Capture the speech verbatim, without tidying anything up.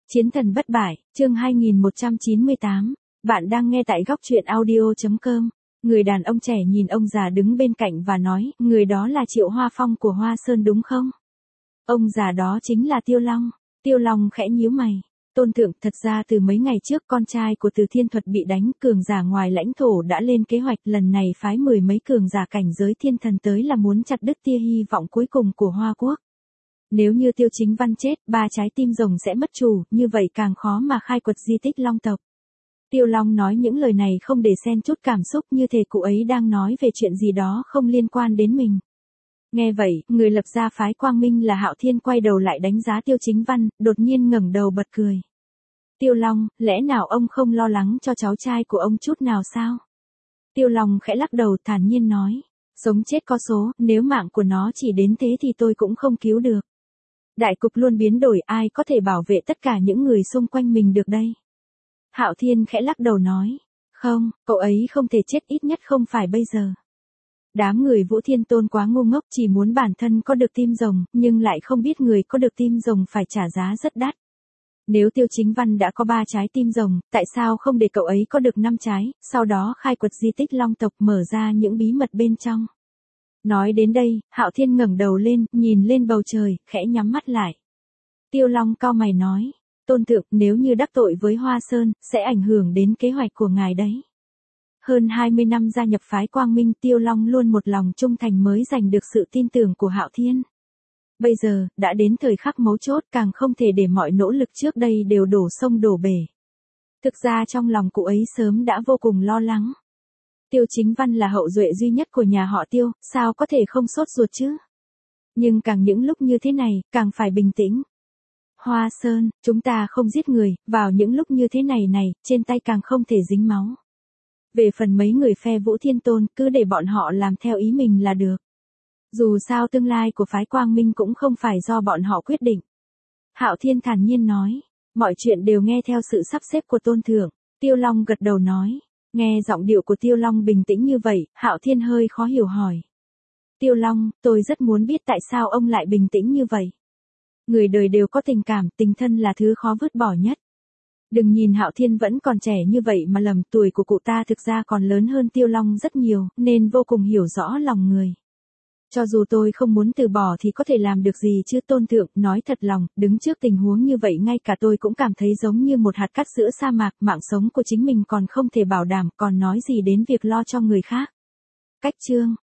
Chiến thần bất bại, chương hai nghìn một trăm chín mươi tám. Bạn đang nghe tại góc truyện audio.com. Người đàn ông trẻ nhìn ông già đứng bên cạnh và nói, người đó là Triệu Hoa Phong của Hoa Sơn đúng không? Ông già đó chính là Tiêu Long. Tiêu Long khẽ nhíu mày. Tôn thượng, thật ra từ mấy ngày trước con trai của Từ Thiên Thuật bị đánh, cường giả ngoài lãnh thổ đã lên kế hoạch lần này phái mười mấy cường giả cảnh giới thiên thần tới là muốn chặt đứt tia hy vọng cuối cùng của Hoa Quốc. Nếu như Tiêu Chính Văn chết, ba trái tim rồng sẽ mất chủ, như vậy càng khó mà khai quật di tích Long tộc. Tiêu Long nói những lời này không để xen chút cảm xúc, như thể cụ ấy đang nói về chuyện gì đó không liên quan đến mình. Nghe vậy, người lập ra phái Quang Minh là Hạo Thiên quay đầu lại đánh giá Tiêu Chính Văn, đột nhiên ngẩng đầu bật cười. Tiêu Long, lẽ nào ông không lo lắng cho cháu trai của ông chút nào sao? Tiêu Long khẽ lắc đầu thản nhiên nói. Sống chết có số, nếu mạng của nó chỉ đến thế thì tôi cũng không cứu được. Đại cục luôn biến đổi, ai có thể bảo vệ tất cả những người xung quanh mình được đây? Hạo Thiên khẽ lắc đầu nói. Không, cậu ấy không thể chết, ít nhất không phải bây giờ. Đám người Vũ Thiên Tôn quá ngu ngốc, chỉ muốn bản thân có được tim rồng, nhưng lại không biết người có được tim rồng phải trả giá rất đắt. Nếu Tiêu Chính Văn đã có ba trái tim rồng, tại sao không để cậu ấy có được năm trái, sau đó khai quật di tích Long tộc, mở ra những bí mật bên trong? Nói đến đây, Hạo Thiên ngẩng đầu lên, nhìn lên bầu trời, khẽ nhắm mắt lại. Tiêu Long cau mày nói, Tôn thượng, nếu như đắc tội với Hoa Sơn, sẽ ảnh hưởng đến kế hoạch của ngài đấy. Hơn hai mươi năm gia nhập phái Quang Minh, Tiêu Long luôn một lòng trung thành mới giành được sự tin tưởng của Hạo Thiên. Bây giờ, đã đến thời khắc mấu chốt, càng không thể để mọi nỗ lực trước đây đều đổ sông đổ bể. Thực ra trong lòng cụ ấy sớm đã vô cùng lo lắng. Tiêu Chính Văn là hậu duệ duy nhất của nhà họ Tiêu, sao có thể không sốt ruột chứ? Nhưng càng những lúc như thế này, càng phải bình tĩnh. Hoa Sơn, chúng ta không giết người, vào những lúc như thế này này, trên tay càng không thể dính máu. Về phần mấy người phe Vũ Thiên Tôn, cứ để bọn họ làm theo ý mình là được. Dù sao tương lai của phái Quang Minh cũng không phải do bọn họ quyết định. Hạo Thiên thản nhiên nói, mọi chuyện đều nghe theo sự sắp xếp của Tôn thượng. Tiêu Long gật đầu nói. Nghe giọng điệu của Tiêu Long bình tĩnh như vậy, Hạo Thiên hơi khó hiểu hỏi. Tiêu Long, tôi rất muốn biết tại sao ông lại bình tĩnh như vậy. Người đời đều có tình cảm, tình thân là thứ khó vứt bỏ nhất. Đừng nhìn Hạo Thiên vẫn còn trẻ như vậy mà lầm, tuổi của cụ ta thực ra còn lớn hơn Tiêu Long rất nhiều, nên vô cùng hiểu rõ lòng người. Cho dù tôi không muốn từ bỏ thì có thể làm được gì chứ Tôn thượng, nói thật lòng, đứng trước tình huống như vậy ngay cả tôi cũng cảm thấy giống như một hạt cát giữa sa mạc, mạng sống của chính mình còn không thể bảo đảm, còn nói gì đến việc lo cho người khác. Cách chương.